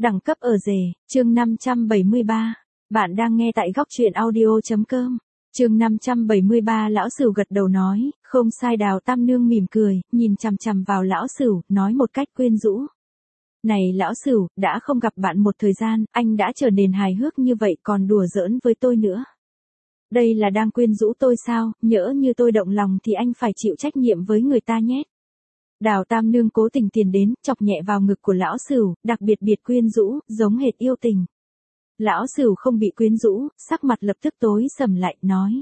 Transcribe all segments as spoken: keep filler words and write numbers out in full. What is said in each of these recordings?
Đẳng cấp ở rể, chương năm trăm bảy mươi ba. Bạn đang nghe tại góc truyện audio.com. Chương năm trăm bảy mươi ba. Lão Sửu gật đầu nói, không sai. Đào Tam Nương mỉm cười, nhìn chằm chằm vào Lão Sửu, nói một cách quyến rũ. Này Lão Sửu, đã không gặp bạn một thời gian, anh đã trở nên hài hước như vậy còn đùa giỡn với tôi nữa. Đây là đang quyến rũ tôi sao? Nhỡ như tôi động lòng thì anh phải chịu trách nhiệm với người ta nhé. Đào Tam Nương cố tình tiến đến, chọc nhẹ vào ngực của Lão Sửu, đặc biệt biệt quyến rũ, giống hệt yêu tình. Lão Sửu không bị quyến rũ, sắc mặt lập tức tối sầm lại, nói.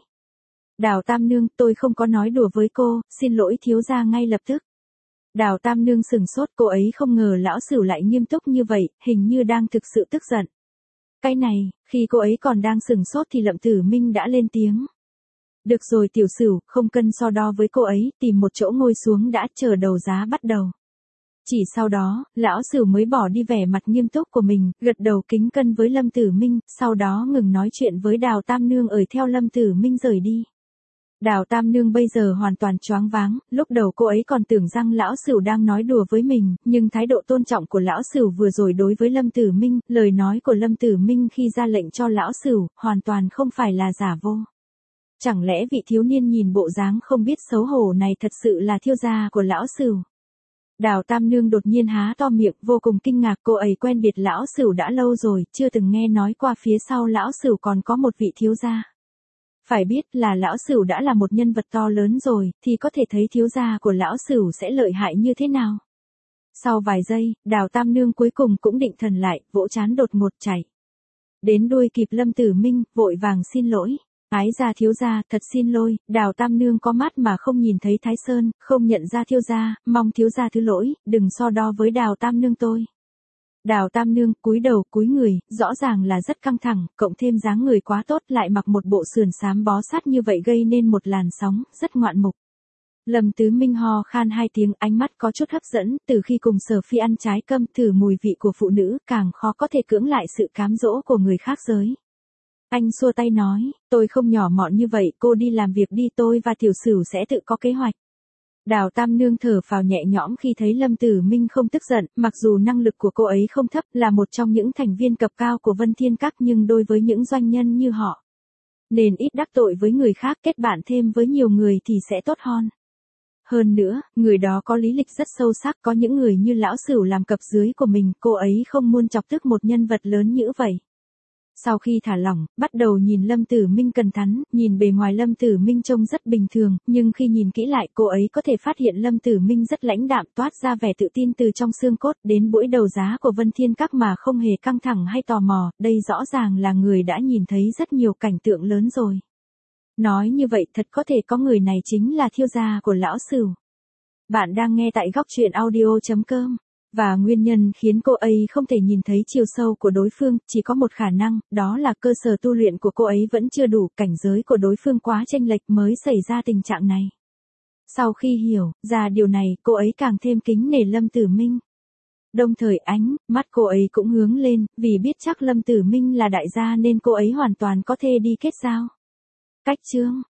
Đào Tam Nương, tôi không có nói đùa với cô, xin lỗi thiếu gia ngay lập tức. Đào Tam Nương sừng sốt, cô ấy không ngờ Lão Sửu lại nghiêm túc như vậy, hình như đang thực sự tức giận. Cái này, khi cô ấy còn đang sừng sốt thì Lâm Tử Minh đã lên tiếng. Được rồi tiểu Sửu, không cân so đo với cô ấy, tìm một chỗ ngồi xuống đã, chờ đấu giá bắt đầu. Chỉ sau đó, Lão Sửu mới bỏ đi vẻ mặt nghiêm túc của mình, gật đầu kính cân với Lâm Tử Minh, sau đó ngừng nói chuyện với Đào Tam Nương ời theo Lâm Tử Minh rời đi. Đào Tam Nương bây giờ hoàn toàn choáng váng, lúc đầu cô ấy còn tưởng rằng Lão Sửu đang nói đùa với mình, nhưng thái độ tôn trọng của Lão Sửu vừa rồi đối với Lâm Tử Minh, lời nói của Lâm Tử Minh khi ra lệnh cho Lão Sửu, hoàn toàn không phải là giả vô. Chẳng lẽ vị thiếu niên nhìn bộ dáng không biết xấu hổ này thật sự là thiếu gia của Lão Sửu? Đào Tam Nương đột nhiên há to miệng, vô cùng kinh ngạc, cô ấy quen biệt Lão Sửu đã lâu rồi, chưa từng nghe nói qua phía sau Lão Sửu còn có một vị thiếu gia. Phải biết là Lão Sửu đã là một nhân vật to lớn rồi, thì có thể thấy thiếu gia của Lão Sửu sẽ lợi hại như thế nào. Sau vài giây, Đào Tam Nương cuối cùng cũng định thần lại, vỗ trán đột ngột chạy. Đến đuôi kịp Lâm Tử Minh, vội vàng xin lỗi. Ái gia thiếu gia, thật xin lỗi, Đào Tam Nương có mắt mà không nhìn thấy Thái Sơn, không nhận ra thiếu gia, mong thiếu gia thứ lỗi, đừng so đo với Đào Tam Nương tôi. Đào Tam Nương cúi đầu cúi người, rõ ràng là rất căng thẳng, cộng thêm dáng người quá tốt lại mặc một bộ sườn xám bó sát như vậy gây nên một làn sóng, rất ngoạn mục. Lâm Tứ Minh ho khan hai tiếng, ánh mắt có chút hấp dẫn, từ khi cùng Sở Phi ăn trái cơm thử mùi vị của phụ nữ, càng khó có thể cưỡng lại sự cám dỗ của người khác giới. Anh xua tay nói, tôi không nhỏ mọn như vậy, cô đi làm việc đi, tôi và tiểu Sửu sẽ tự có kế hoạch. Đào Tam Nương thở phào nhẹ nhõm khi thấy Lâm Tử Minh không tức giận, mặc dù năng lực của cô ấy không thấp, là một trong những thành viên cấp cao của Vân Thiên Các, nhưng đối với những doanh nhân như họ, nên ít đắc tội với người khác, kết bạn thêm với nhiều người thì sẽ tốt hơn. Hơn nữa, người đó có lý lịch rất sâu sắc, có những người như Lão Sửu làm cấp dưới của mình, cô ấy không muốn chọc tức một nhân vật lớn như vậy. Sau khi thả lỏng, bắt đầu nhìn Lâm Tử Minh cẩn thắn, nhìn bề ngoài Lâm Tử Minh trông rất bình thường, nhưng khi nhìn kỹ lại cô ấy có thể phát hiện Lâm Tử Minh rất lãnh đạm, toát ra vẻ tự tin từ trong xương cốt. Đến buổi đấu giá của Vân Thiên Các mà không hề căng thẳng hay tò mò, đây rõ ràng là người đã nhìn thấy rất nhiều cảnh tượng lớn rồi. Nói như vậy thật có thể có người này chính là thiếu gia của Lão Sửu. Bạn đang nghe tại góc truyện audio.com. Và nguyên nhân khiến cô ấy không thể nhìn thấy chiều sâu của đối phương, chỉ có một khả năng, đó là cơ sở tu luyện của cô ấy vẫn chưa đủ, cảnh giới của đối phương quá chênh lệch mới xảy ra tình trạng này. Sau khi hiểu ra điều này, cô ấy càng thêm kính nể Lâm Tử Minh. Đồng thời ánh mắt cô ấy cũng hướng lên, vì biết chắc Lâm Tử Minh là đại gia nên cô ấy hoàn toàn có thể đi kết giao. Cách chương